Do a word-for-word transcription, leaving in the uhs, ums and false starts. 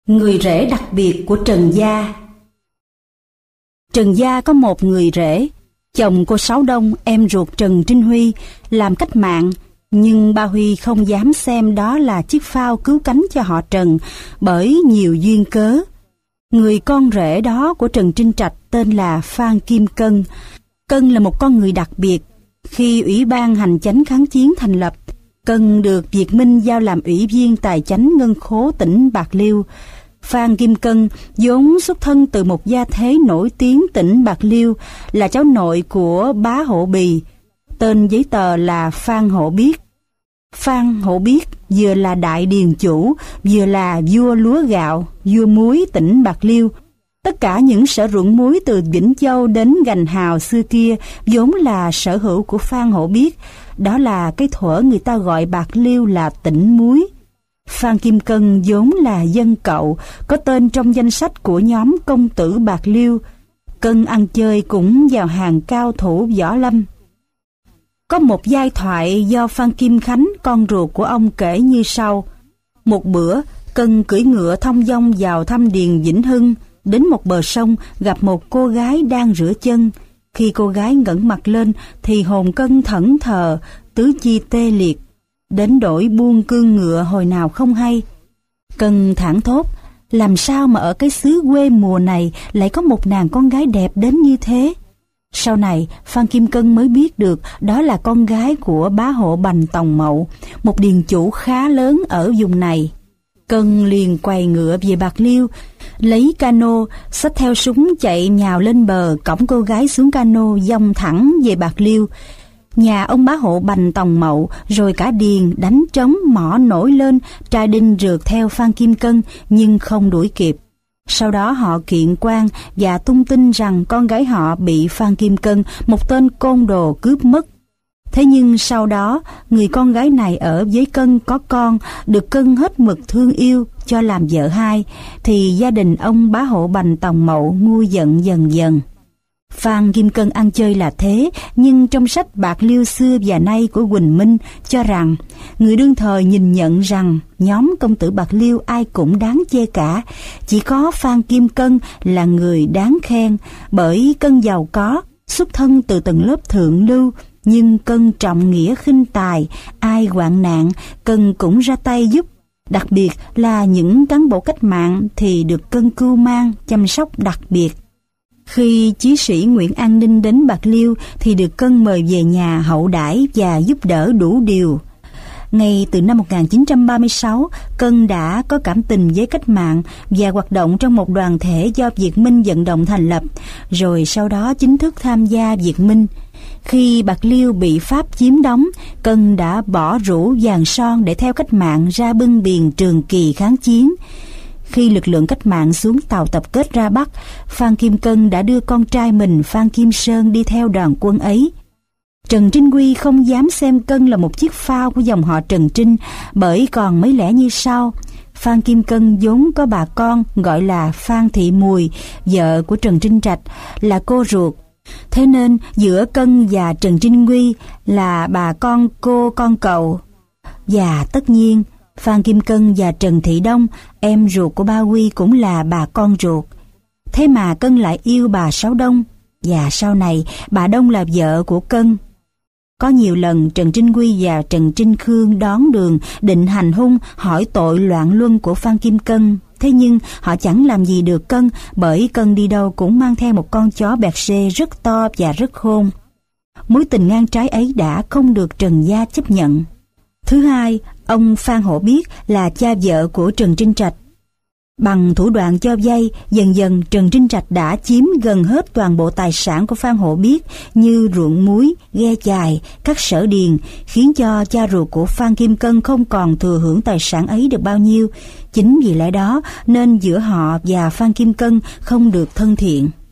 Người rể đặc biệt của Trần Gia. Trần Gia có một người rể, chồng cô Sáu Đông, em ruột Trần Trinh Huy, làm cách mạng, nhưng ba Huy không dám xem đó là chiếc phao cứu cánh cho họ Trần bởi nhiều duyên cớ. Người con rể đó của Trần Trinh Trạch tên là Phan Kim Cân. Cân là một con người đặc biệt. Khi Ủy ban Hành chánh kháng chiến thành lập, Cân được Việt Minh giao làm ủy viên tài chánh ngân khố tỉnh Bạc Liêu. Phan Kim Cân vốn xuất thân từ một gia thế nổi tiếng tỉnh Bạc Liêu, là cháu nội của bá Hộ Bì, tên giấy tờ là Phan Hộ Biết. Phan Hộ Biết vừa là đại điền chủ, vừa là vua lúa gạo, vua muối tỉnh Bạc Liêu. Tất cả những sở ruộng muối từ Vĩnh Châu đến Gành Hào xưa kia vốn là sở hữu của Phan Hộ Biết. Đó là cái thuở người ta gọi Bạc Liêu là tỉnh muối. Phan Kim Cân vốn là dân cậu, có tên trong danh sách của nhóm công tử Bạc Liêu. Cân ăn chơi cũng vào hàng cao thủ võ lâm. Có một giai thoại do Phan Kim Khánh, con ruột của ông, kể như sau. Một bữa, Cân cưỡi ngựa thông dong vào thăm điền Vĩnh Hưng, đến một bờ sông gặp một cô gái đang rửa chân. Khi cô gái ngẩng mặt lên thì hồn Cân thẫn thờ, tứ chi tê liệt, đến đổi buông cương ngựa hồi nào không hay. Cân thảng thốt, làm sao mà ở cái xứ quê mùa này lại có một nàng con gái đẹp đến như thế? Sau này, Phan Kim Cân mới biết được đó là con gái của bá Hộ Bành Tòng Mậu, một điền chủ khá lớn ở vùng này. Cân liền quay ngựa về Bạc Liêu, lấy cano, xách theo súng chạy nhào lên bờ, cõng cô gái xuống cano dông thẳng về Bạc Liêu. Nhà ông bá Hộ Bành Tòng Mậu rồi cả điền đánh trống mỏ nổi lên, trai đinh rượt theo Phan Kim Cân nhưng không đuổi kịp. Sau đó họ kiện quan và tung tin rằng con gái họ bị Phan Kim Cân, một tên côn đồ, cướp mất. Thế nhưng sau đó, người con gái này ở với Cân có con, được Cân hết mực thương yêu, cho làm vợ hai, thì gia đình ông bá Hộ Bành Tòng Mậu nguôi giận dần dần. Phan Kim Cân ăn chơi là thế, nhưng trong sách Bạc Liêu xưa và nay của Huỳnh Minh cho rằng, người đương thời nhìn nhận rằng nhóm công tử Bạc Liêu ai cũng đáng chê cả, chỉ có Phan Kim Cân là người đáng khen, bởi Cân giàu có, xuất thân từ tầng lớp thượng lưu, nhưng Cân trọng nghĩa khinh tài, ai hoạn nạn, Cân cũng ra tay giúp. Đặc biệt là những cán bộ cách mạng thì được Cân cưu mang, chăm sóc đặc biệt. Khi chí sĩ Nguyễn An Ninh đến Bạc Liêu thì được Cân mời về nhà hậu đãi và giúp đỡ đủ điều. Ngay từ năm một nghìn chín trăm ba mươi sáu, Cân đã có cảm tình với cách mạng và hoạt động trong một đoàn thể do Việt Minh vận động thành lập, rồi sau đó chính thức tham gia Việt Minh. Khi Bạc Liêu bị Pháp chiếm đóng, Cân đã bỏ rủ vàng son để theo cách mạng ra bưng biển Trường Kỳ kháng chiến. Khi lực lượng cách mạng xuống tàu tập kết ra Bắc, Phan Kim Cân đã đưa con trai mình Phan Kim Sơn đi theo đoàn quân ấy. Trần Trinh Huy không dám xem Cân là một chiếc phao của dòng họ Trần Trinh, bởi còn mấy lẽ như sau. Phan Kim Cân vốn có bà con gọi là Phan Thị Mùi, vợ của Trần Trinh Trạch, là cô ruột. Thế nên giữa Cân và Trần Trinh Huy là bà con cô con cậu. Và tất nhiên, Phan Kim Cân và Trần Thị Đông, em ruột của ba Huy, cũng là bà con ruột. Thế mà Cân lại yêu bà Sáu Đông, và sau này bà Đông là vợ của Cân. Có nhiều lần Trần Trinh Huy và Trần Trinh Khương đón đường định hành hung, hỏi tội loạn luân của Phan Kim Cân. Thế nhưng họ chẳng làm gì được Cân, bởi Cân đi đâu cũng mang theo một con chó bẹt xê rất to và rất khôn. Mối tình ngang trái ấy đã không được Trần gia chấp nhận. Thứ hai, ông Phan Hộ Biết là cha vợ của Trần Trinh Trạch. Bằng thủ đoạn cho vay, dần dần Trần Trinh Trạch đã chiếm gần hết toàn bộ tài sản của Phan Hộ Biết như ruộng muối, ghe chài, các sở điền, khiến cho cha ruột của Phan Kim Cân không còn thừa hưởng tài sản ấy được bao nhiêu. Chính vì lẽ đó nên giữa họ và Phan Kim Cân không được thân thiện.